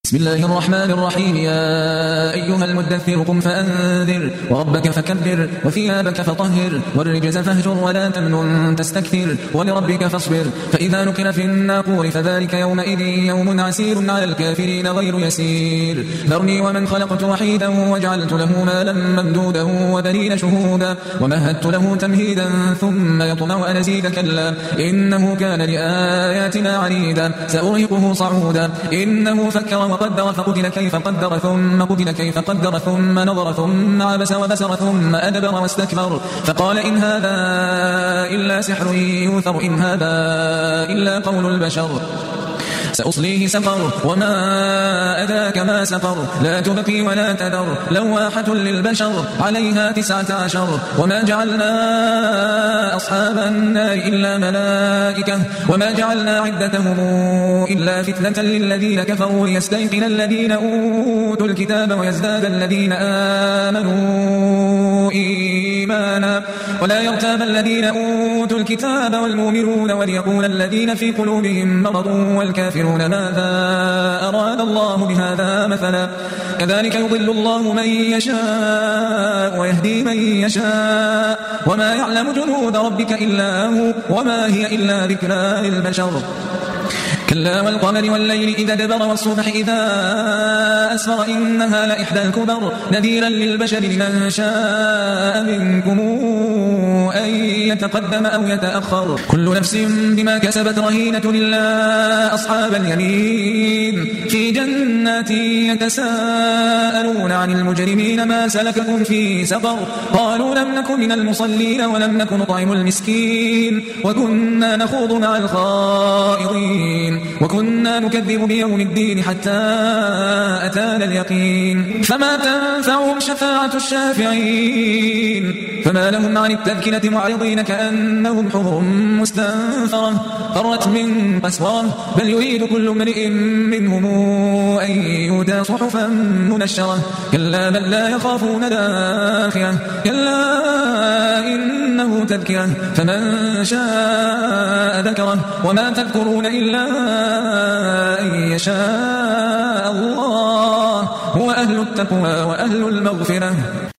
بسم الله الرحمن الرحيم. يا أيها المدثر قم فأنذر وربك فكبر وثيابك فطهر والرجز فاهجر ولا تمنن تستكثر ولربك فاصبر. فإذا نقر في الناقور فذلك يومئذ يوم عسير على الكافرين غير يسير. ذرني ومن خلقت وحيدا وجعلت له مالا ممدودا وبنين شهودا ومهدت له تمهيدا ثم يطمع أن أزيد كلا إنه كان لآياتنا عنيدا سأرهقه صعودا. إنه فكر وقدر فقتل كيف قدر ثم قتل كيف قدر ثم نظر ثم عبس وبسر ثم أدبر واستكبر فقال إن هذا إلا سحر يؤثر إن هذا إلا قول البشر سأصليه سقر وما أداك ما سقر لا تبقي ولا تذر لواحة للبشر عليها 19 وما جعلنا أصحاب النار إلا ملائكة وما جعلنا عدتهم إلا فتنة للذين كفروا ليستيقن الذين أوتوا الكتاب ويزداد الذين آمنوا إيمانا ولا يرتاب الذين أوتوا الكتاب والمؤمنون وليقول الذين في قلوبهم مرض والكافرون ماذا أراد الله بهذا مثلا كذلك يضل الله من يشاء ويهدي من يشاء وما يعلم جنود ربك إلا هو وما هي إلا ذكرى للبشر. كلا والقمر والليل إذا دبر والصبح إذا أسفر إنها لإحدى الكبر نذيرا للبشر لمن شاء منكم أن يتقدم أو يتأخر كل نفس بما كسبت رهينة إلا أصحاب اليمين في جنات يتساءلون عن المجرمين ما سلككم في سقر قالوا لم نكن من المصلين ولم نكن نطعم المسكين وكنا نخوض مع الخائضين وكنا نكذب بيوم الدين حتى أتانا اليقين فما تنفعهم شفاعة الشافعين فما لهم عن التذكرة معرضين كأنهم حمر مستنفرة فرت من قسورة بل يريد كل امرئ منهم أن يؤتى صحفا منشرة كلا بل لا يخافون الآخرة كلا إنه تذكرة فمن شاء ذكره وما تذكرون إلا أن يشاء الله هو أهل التقوى وأهل المغفرة.